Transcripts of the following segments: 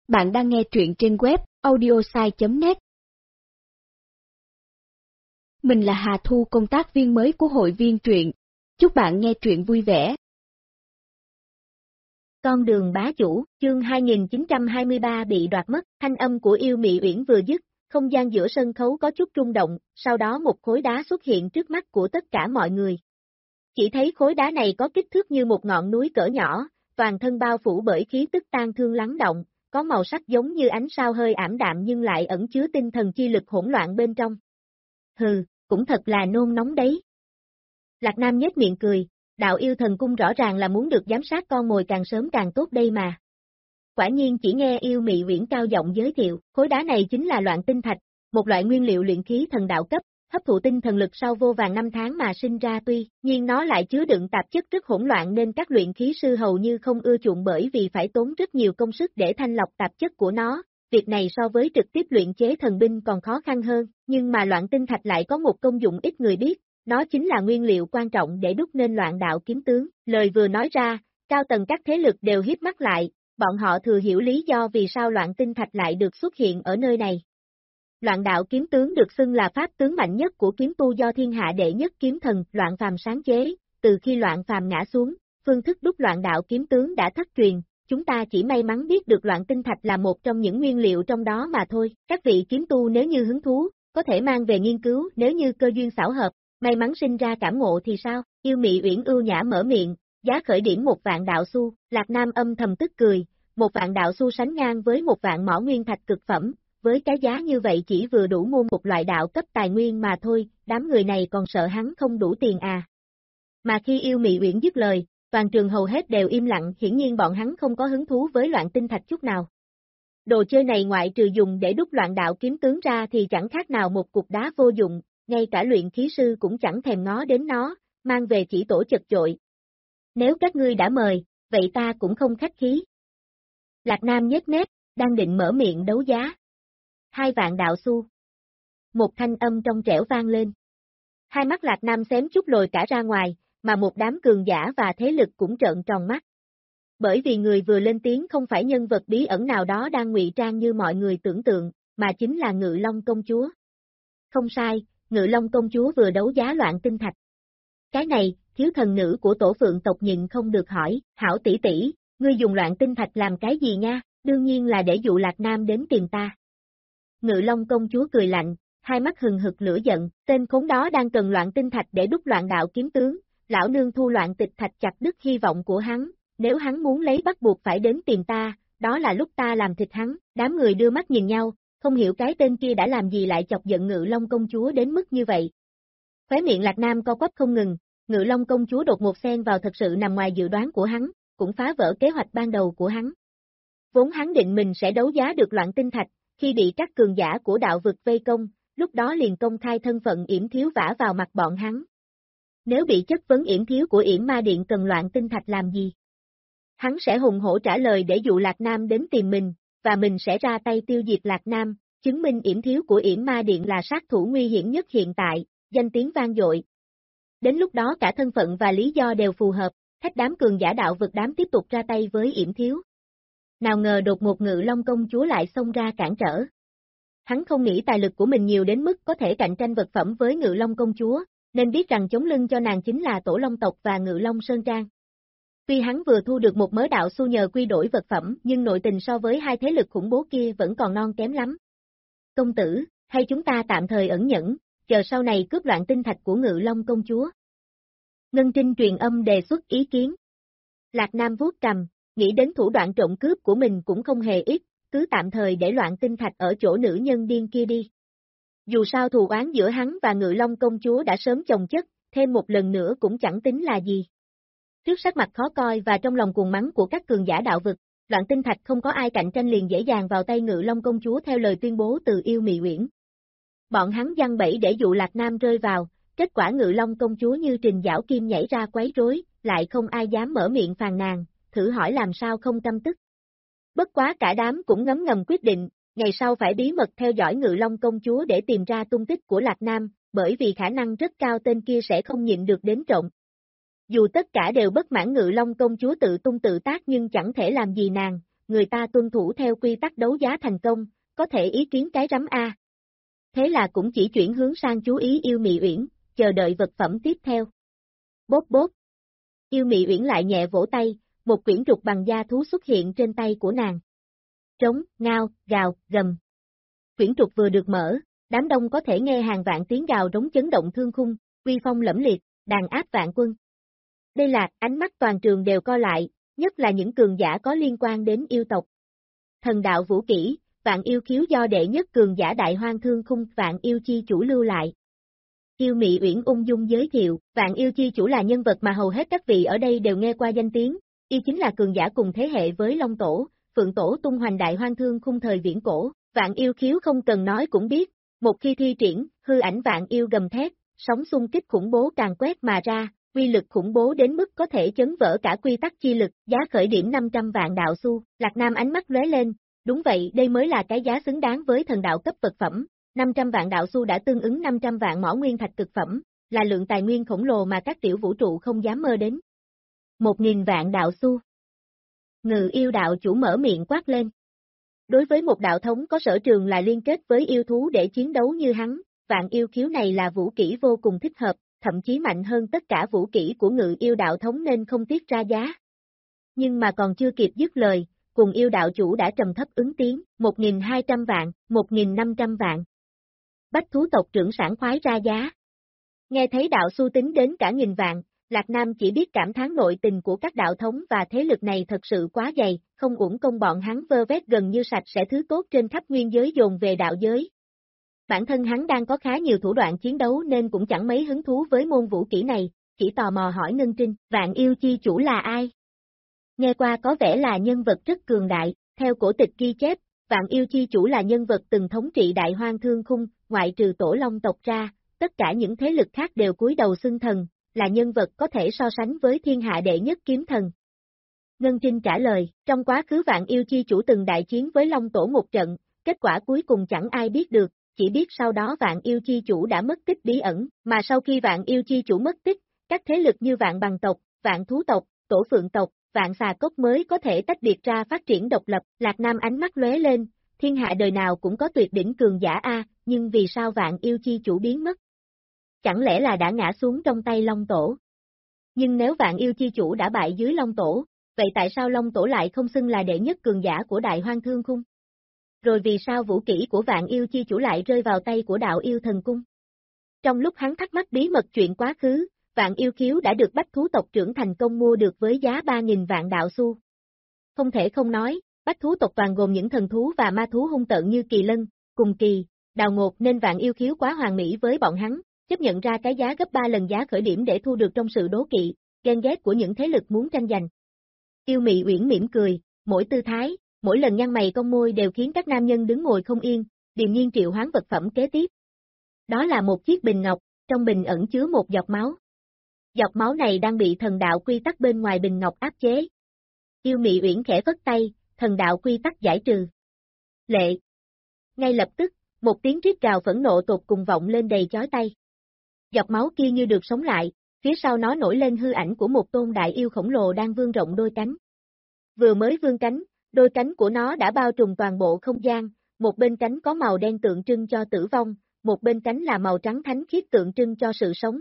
Bạn đang nghe truyện trên web audiosai.net. Mình là Hà Thu, công tác viên mới của hội viên truyện. Chúc bạn nghe truyện vui vẻ. Con đường bá chủ, chương 2923 bị đoạt mất, thanh âm của Yêu Mị Uyển vừa dứt, không gian giữa sân khấu có chút rung động, sau đó một khối đá xuất hiện trước mắt của tất cả mọi người. Chỉ thấy khối đá này có kích thước như một ngọn núi cỡ nhỏ, toàn thân bao phủ bởi khí tức tang thương lắng động, có màu sắc giống như ánh sao hơi ảm đạm nhưng lại ẩn chứa tinh thần chi lực hỗn loạn bên trong. Hừ, cũng thật là nôn nóng đấy. Lạc Nam nhếch miệng cười, đạo yêu thần cung rõ ràng là muốn được giám sát con mồi càng sớm càng tốt đây mà. Quả nhiên chỉ nghe Yêu Mị Uyển cao giọng giới thiệu, khối đá này chính là loạn tinh thạch, một loại nguyên liệu luyện khí thần đạo cấp, hấp thụ tinh thần lực sau vô vàn năm tháng mà sinh ra, tuy nhiên nó lại chứa đựng tạp chất rất hỗn loạn nên các luyện khí sư hầu như không ưa chuộng bởi vì phải tốn rất nhiều công sức để thanh lọc tạp chất của nó. Việc này so với trực tiếp luyện chế thần binh còn khó khăn hơn, nhưng mà loạn tinh thạch lại có một công dụng ít người biết, nó chính là nguyên liệu quan trọng để đúc nên loạn đạo kiếm tướng. Lời vừa nói ra, cao tầng các thế lực đều híp mắt lại, bọn họ thừa hiểu lý do vì sao loạn tinh thạch lại được xuất hiện ở nơi này. Loạn đạo kiếm tướng được xưng là pháp tướng mạnh nhất của kiếm tu do thiên hạ đệ nhất kiếm thần Loạn Phàm sáng chế, từ khi Loạn Phàm ngã xuống, phương thức đúc loạn đạo kiếm tướng đã thất truyền, chúng ta chỉ may mắn biết được loạn tinh thạch là một trong những nguyên liệu trong đó mà thôi. Các vị kiếm tu nếu như hứng thú, có thể mang về nghiên cứu, nếu như cơ duyên xảo hợp, may mắn sinh ra cảm ngộ thì sao? Yêu Mị Uyển ưu nhã mở miệng, giá khởi điểm 1.000 đạo xu. Lạc Nam âm thầm tức cười, 1.000 đạo xu sánh ngang với 1.000 mỏ nguyên thạch cực phẩm. Với cái giá như vậy chỉ vừa đủ mua một loại đạo cấp tài nguyên mà thôi, đám người này còn sợ hắn không đủ tiền à. Mà khi Yêu Mị Uyển dứt lời, toàn trường hầu hết đều im lặng, hiển nhiên bọn hắn không có hứng thú với loạn tinh thạch chút nào. Đồ chơi này ngoại trừ dùng để đúc loạn đạo kiếm tướng ra thì chẳng khác nào một cục đá vô dụng, ngay cả luyện khí sư cũng chẳng thèm ngó đến nó, mang về chỉ tổ chật chội. Nếu các ngươi đã mời, vậy ta cũng không khách khí. Lạc Nam nhếch mép, đang định mở miệng đấu giá. 2.000 đạo xu. Một thanh âm trong trẻo vang lên. Hai mắt Lạc Nam xém chút lồi cả ra ngoài, mà một đám cường giả và thế lực cũng trợn tròn mắt. Bởi vì người vừa lên tiếng không phải nhân vật bí ẩn nào đó đang ngụy trang như mọi người tưởng tượng, mà chính là Ngự Long công chúa. Không sai, Ngự Long công chúa vừa đấu giá loạn tinh thạch. Cái này, thiếu thần nữ của tổ phượng tộc nhịn không được hỏi, hảo tỷ tỷ, ngươi dùng loạn tinh thạch làm cái gì nha? Đương nhiên là để dụ Lạc Nam đến tìm ta. Ngự Long công chúa cười lạnh, hai mắt hừng hực lửa giận, tên khốn đó đang cần loạn tinh thạch để đúc loạn đạo kiếm tướng, lão nương thu loạn tịch thạch chặt đứt hy vọng của hắn, nếu hắn muốn lấy bắt buộc phải đến tìm ta, đó là lúc ta làm thịt hắn. Đám người đưa mắt nhìn nhau, không hiểu cái tên kia đã làm gì lại chọc giận Ngự Long công chúa đến mức như vậy. Khóe miệng Lạc Nam co quắp không ngừng, Ngự Long công chúa đột ngột xen vào thật sự nằm ngoài dự đoán của hắn, cũng phá vỡ kế hoạch ban đầu của hắn. Vốn hắn định mình sẽ đấu giá được loạn tinh thạch, khi bị các cường giả của đạo vực vây công, lúc đó liền công khai thân phận Yểm Thiếu vả vào mặt bọn hắn. Nếu bị chất vấn Yểm Thiếu của Yểm Ma Điện cần loạn tinh thạch làm gì? Hắn sẽ hùng hổ trả lời để dụ Lạc Nam đến tìm mình, và mình sẽ ra tay tiêu diệt Lạc Nam, chứng minh Yểm Thiếu của Yểm Ma Điện là sát thủ nguy hiểm nhất hiện tại, danh tiếng vang dội. Đến lúc đó cả thân phận và lý do đều phù hợp, thách đám cường giả đạo vực đám tiếp tục ra tay với Yểm Thiếu. Nào ngờ đột ngột Ngự Long công chúa lại xông ra cản trở. Hắn không nghĩ tài lực của mình nhiều đến mức có thể cạnh tranh vật phẩm với Ngự Long công chúa, nên biết rằng chống lưng cho nàng chính là Tổ Long tộc và Ngự Long Sơn Trang. Tuy hắn vừa thu được một mớ đạo xu nhờ quy đổi vật phẩm, nhưng nội tình so với hai thế lực khủng bố kia vẫn còn non kém lắm. Công tử, hay chúng ta tạm thời ẩn nhẫn, chờ sau này cướp loạn tinh thạch của Ngự Long công chúa. Ngân Trinh truyền âm đề xuất ý kiến. Lạc Nam vuốt cằm, nghĩ đến thủ đoạn trộm cướp của mình cũng không hề ít, cứ tạm thời để loạn tinh thạch ở chỗ nữ nhân điên kia đi. Dù sao thù oán giữa hắn và Ngự Long công chúa đã sớm chồng chất, thêm một lần nữa cũng chẳng tính là gì. Trước sắc mặt khó coi và trong lòng cuồng mắng của các cường giả đạo vực, loạn tinh thạch không có ai cạnh tranh liền dễ dàng vào tay Ngự Long công chúa theo lời tuyên bố từ Yêu Mị Uyển. Bọn hắn giăng bẫy để dụ Lạc Nam rơi vào, kết quả Ngự Long công chúa như trình giảo kim nhảy ra quấy rối, lại không ai dám mở miệng phàn nàn, thử hỏi làm sao không căm tức. Bất quá cả đám cũng ngấm ngầm quyết định, ngày sau phải bí mật theo dõi Ngự Long công chúa để tìm ra tung tích của Lạc Nam, bởi vì khả năng rất cao tên kia sẽ không nhịn được đến trộm. Dù tất cả đều bất mãn Ngự Long công chúa tự tung tự tác nhưng chẳng thể làm gì nàng, người ta tuân thủ theo quy tắc đấu giá thành công, có thể ý kiến cái rắm a. Thế là cũng chỉ chuyển hướng sang chú ý Yêu Mị Uyển, chờ đợi vật phẩm tiếp theo. Bốp bốp. Yêu Mị Uyển lại nhẹ vỗ tay, một quyển trục bằng da thú xuất hiện trên tay của nàng. Trống, ngao, gào, gầm. Quyển trục vừa được mở, đám đông có thể nghe hàng vạn tiếng gào rống chấn động thương khung, uy phong lẫm liệt, đàn áp vạn quân. Đây là, ánh mắt toàn trường đều co lại, nhất là những cường giả có liên quan đến yêu tộc. Thần đạo vũ kỹ, Vạn Yêu khiếu do đệ nhất cường giả Đại Hoang Thương Khung Vạn Yêu chi chủ lưu lại. Yêu Mị Uyển ung dung giới thiệu, Vạn Yêu chi chủ là nhân vật mà hầu hết các vị ở đây đều nghe qua danh tiếng, y chính là cường giả cùng thế hệ với Long Tổ, Phượng Tổ tung hoành Đại Hoang Thương Khung thời viễn cổ. Vạn Yêu khiếu không cần nói cũng biết, một khi thi triển, hư ảnh Vạn Yêu gầm thét, sóng xung kích khủng bố càng quét mà ra, uy lực khủng bố đến mức có thể chấn vỡ cả quy tắc chi lực, giá khởi điểm 500 vạn đạo xu. Lạc Nam ánh mắt lóe lên, đúng vậy, đây mới là cái giá xứng đáng với thần đạo cấp vật phẩm, 500 vạn đạo xu đã tương ứng 500 vạn mỏ nguyên thạch cực phẩm, là lượng tài nguyên khổng lồ mà các tiểu vũ trụ không dám mơ đến. 1000 vạn đạo xu. Ngự yêu đạo chủ mở miệng quát lên. Đối với một đạo thống có sở trường là liên kết với yêu thú để chiến đấu như hắn, Vạn Yêu khiếu này là vũ kỹ vô cùng thích hợp, thậm chí mạnh hơn tất cả vũ kỹ của ngự yêu đạo thống nên không tiếc ra giá. Nhưng mà còn chưa kịp dứt lời, cùng yêu đạo chủ đã trầm thấp ứng tiếng, 1200 vạn, 1500 vạn. Bách thú tộc trưởng sảng khoái ra giá. Nghe thấy đạo xu tính đến cả nghìn vạn, Lạc Nam chỉ biết cảm thán nội tình của các đạo thống và thế lực này thật sự quá dày, không uổng công bọn hắn vơ vét gần như sạch sẽ thứ tốt trên khắp nguyên giới dồn về đạo giới. Bản thân hắn đang có khá nhiều thủ đoạn chiến đấu nên cũng chẳng mấy hứng thú với môn vũ kỹ này, chỉ tò mò hỏi Ngân Trinh, Vạn Yêu chi chủ là ai? Nghe qua có vẻ là nhân vật rất cường đại, theo cổ tịch ghi chép, Vạn Yêu chi chủ là nhân vật từng thống trị Đại Hoang Thương Khung, ngoại trừ Tổ Long tộc ra, tất cả những thế lực khác đều cúi đầu xưng thần, là nhân vật có thể so sánh với thiên hạ đệ nhất kiếm thần. Ngân Trinh trả lời, trong quá khứ Vạn Yêu chi chủ từng đại chiến với Long Tổ một trận, kết quả cuối cùng chẳng ai biết được, chỉ biết sau đó Vạn Yêu chi chủ đã mất tích bí ẩn, mà sau khi Vạn Yêu chi chủ mất tích, các thế lực như Vạn Bằng tộc, Vạn Thú tộc, Tổ Phượng tộc, Vạn Xà cốc mới có thể tách biệt ra phát triển độc lập. Lạc Nam ánh mắt lóe lên, thiên hạ đời nào cũng có tuyệt đỉnh cường giả a, nhưng vì sao Vạn Yêu chi chủ biến mất? Chẳng lẽ là đã ngã xuống trong tay Long Tổ? Nhưng nếu Vạn Yêu chi chủ đã bại dưới Long Tổ, vậy tại sao Long Tổ lại không xưng là đệ nhất cường giả của Đại Hoang Thương Khung? Rồi vì sao vũ kỹ của Vạn Yêu chi chủ lại rơi vào tay của Đạo Yêu Thần Cung? Trong lúc hắn thắc mắc bí mật chuyện quá khứ, Vạn Yêu khiếu đã được Bách thú tộc trưởng thành công mua được với giá 3000 vạn đạo xu. Không thể không nói, Bách thú tộc toàn gồm những thần thú và ma thú hung tợn như Kỳ Lân, Cùng Kỳ, Đào Ngột nên Vạn Yêu khiếu quá hoàn mỹ với bọn hắn, chấp nhận ra cái giá gấp 3 lần giá khởi điểm để thu được trong sự đố kỵ, ghen ghét của những thế lực muốn tranh giành. Yêu Mị Uyển mỉm cười, mỗi tư thái, mỗi lần nhăn mày cong môi đều khiến các nam nhân đứng ngồi không yên, điềm nhiên triệu hoán vật phẩm kế tiếp. Đó là một chiếc bình ngọc, trong bình ẩn chứa một giọt máu. Giọt máu này đang bị thần đạo quy tắc bên ngoài bình ngọc áp chế. Yêu Mị Uyển khẽ phất tay, thần đạo quy tắc giải trừ. Lệ. Ngay lập tức, một tiếng rít gào phẫn nộ tột cùng vọng lên đầy chói tai. Giọt máu kia như được sống lại, phía sau nó nổi lên hư ảnh của một tôn đại yêu khổng lồ đang vươn rộng đôi cánh. Vừa mới vươn cánh, đôi cánh của nó đã bao trùm toàn bộ không gian, một bên cánh có màu đen tượng trưng cho tử vong, một bên cánh là màu trắng thánh khiết tượng trưng cho sự sống.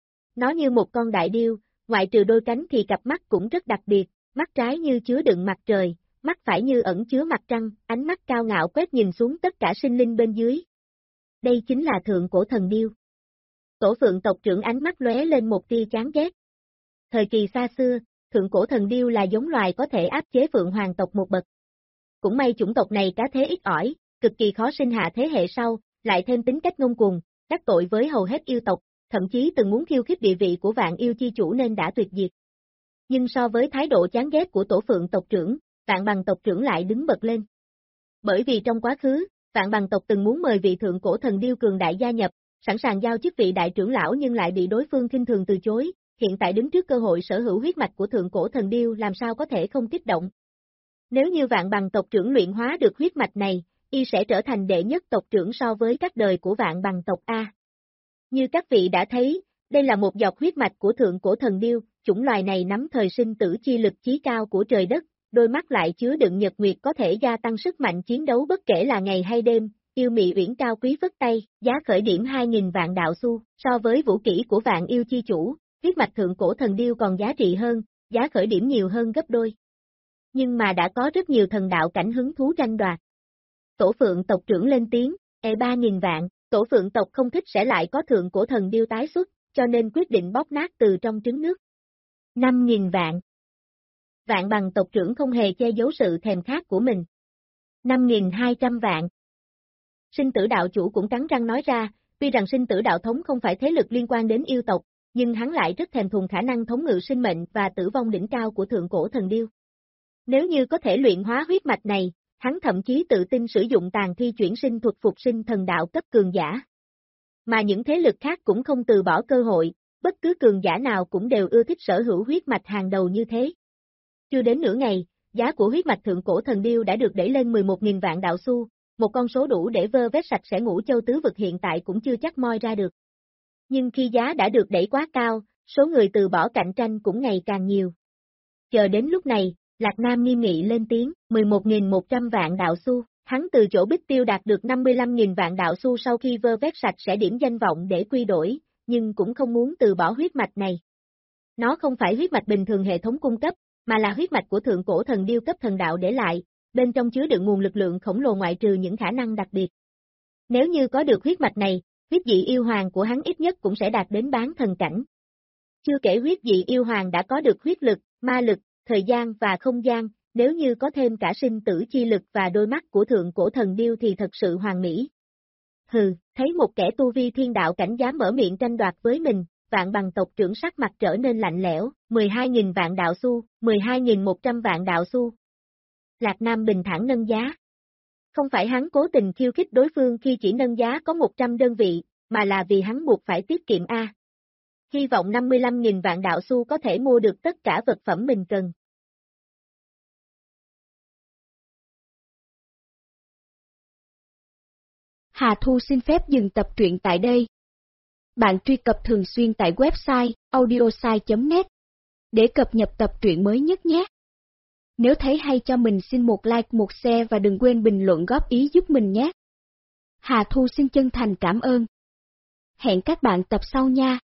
Nó như một con đại điêu, ngoại trừ đôi cánh thì cặp mắt cũng rất đặc biệt, mắt trái như chứa đựng mặt trời, mắt phải như ẩn chứa mặt trăng, ánh mắt cao ngạo quét nhìn xuống tất cả sinh linh bên dưới. Đây chính là thượng cổ thần điêu. Tổ Phượng tộc trưởng ánh mắt lóe lên một tia chán ghét. Thời kỳ xa xưa, thượng cổ thần điêu là giống loài có thể áp chế Phượng Hoàng tộc một bậc. Cũng may chủng tộc này cá thế ít ỏi, cực kỳ khó sinh hạ thế hệ sau, lại thêm tính cách ngông cuồng, đắc tội với hầu hết yêu tộc, thậm chí từng muốn khiêu khích địa vị của Vạn Yêu chi chủ nên đã tuyệt diệt. Nhưng so với thái độ chán ghét của Tổ Phượng tộc trưởng, Vạn Bằng tộc trưởng lại đứng bật lên. Bởi vì trong quá khứ, Vạn Bằng tộc từng muốn mời vị thượng cổ thần điêu cường đại gia nhập, sẵn sàng giao chức vị đại trưởng lão nhưng lại bị đối phương khinh thường từ chối, hiện tại đứng trước cơ hội sở hữu huyết mạch của thượng cổ thần điêu làm sao có thể không kích động. Nếu như Vạn Bằng tộc trưởng luyện hóa được huyết mạch này, y sẽ trở thành đệ nhất tộc trưởng so với các đời của Vạn Bằng tộc A. Như các vị đã thấy, đây là một giọt huyết mạch của thượng cổ thần điêu, chủng loài này nắm thời sinh tử chi lực chí cao của trời đất, đôi mắt lại chứa đựng nhật nguyệt có thể gia tăng sức mạnh chiến đấu bất kể là ngày hay đêm. Yêu Mị Uyển cao quý phất tay, giá khởi điểm 2.000 vạn đạo xu, so với vũ kỹ của Vạn Yêu chi chủ, huyết mạch thượng cổ thần điêu còn giá trị hơn, giá khởi điểm nhiều hơn gấp đôi. Nhưng mà đã có rất nhiều thần đạo cảnh hứng thú tranh đoạt. Tổ Phượng tộc trưởng lên tiếng, 3.000 vạn, Tổ Phượng tộc không thích sẽ lại có thượng cổ thần điêu tái xuất, cho nên quyết định bóp nát từ trong trứng nước. 5.000 vạn. Vạn Bằng tộc trưởng không hề che giấu sự thèm khát của mình. 5.200 vạn. Sinh tử đạo chủ cũng cắn răng nói ra, tuy rằng sinh tử đạo thống không phải thế lực liên quan đến yêu tộc, nhưng hắn lại rất thèm thuồng khả năng thống ngự sinh mệnh và tử vong đỉnh cao của thượng cổ thần điêu. Nếu như có thể luyện hóa huyết mạch này, hắn thậm chí tự tin sử dụng tàn thi chuyển sinh thuật phục sinh thần đạo cấp cường giả. Mà những thế lực khác cũng không từ bỏ cơ hội, bất cứ cường giả nào cũng đều ưa thích sở hữu huyết mạch hàng đầu như thế. Chưa đến nửa ngày, giá của huyết mạch thượng cổ thần điêu đã được đẩy lên 11.000 vạn đạo xu, một con số đủ để vơ vét sạch sẽ Ngũ Châu tứ vực hiện tại cũng chưa chắc moi ra được. Nhưng khi giá đã được đẩy quá cao, số người từ bỏ cạnh tranh cũng ngày càng nhiều. Chờ đến lúc này, Lạc Nam nghiêm nghị lên tiếng, 11.100 vạn đạo xu, hắn từ chỗ Bích Tiêu đạt được 55.000 vạn đạo xu sau khi vơ vét sạch sẽ điểm danh vọng để quy đổi, nhưng cũng không muốn từ bỏ huyết mạch này. Nó không phải huyết mạch bình thường hệ thống cung cấp, mà là huyết mạch của thượng cổ thần điêu cấp thần đạo để lại, bên trong chứa đựng nguồn lực lượng khổng lồ ngoại trừ những khả năng đặc biệt. Nếu như có được huyết mạch này, huyết dị yêu hoàng của hắn ít nhất cũng sẽ đạt đến bán thần cảnh. Chưa kể huyết dị yêu hoàng đã có được huyết lực, ma lực, thời gian và không gian, nếu như có thêm cả sinh tử chi lực và đôi mắt của thượng cổ thần điêu thì thật sự hoàn mỹ. Hừ, thấy một kẻ tu vi thiên đạo cảnh dám mở miệng tranh đoạt với mình, Vạn Bằng tộc trưởng sắc mặt trở nên lạnh lẽo, 12.000 vạn đạo xu, 12.100 vạn đạo xu. Lạc Nam bình thản nâng giá. Không phải hắn cố tình khiêu khích đối phương khi chỉ nâng giá có 100 đơn vị, mà là vì hắn buộc phải tiết kiệm A. Hy vọng 55.000 vạn đạo xu có thể mua được tất cả vật phẩm mình cần. Hà Thu xin phép dừng tập truyện tại đây. Bạn truy cập thường xuyên tại website audiosai.net để cập nhật tập truyện mới nhất nhé. Nếu thấy hay cho mình xin một like, một share và đừng quên bình luận góp ý giúp mình nhé. Hà Thu xin chân thành cảm ơn. Hẹn các bạn tập sau nha.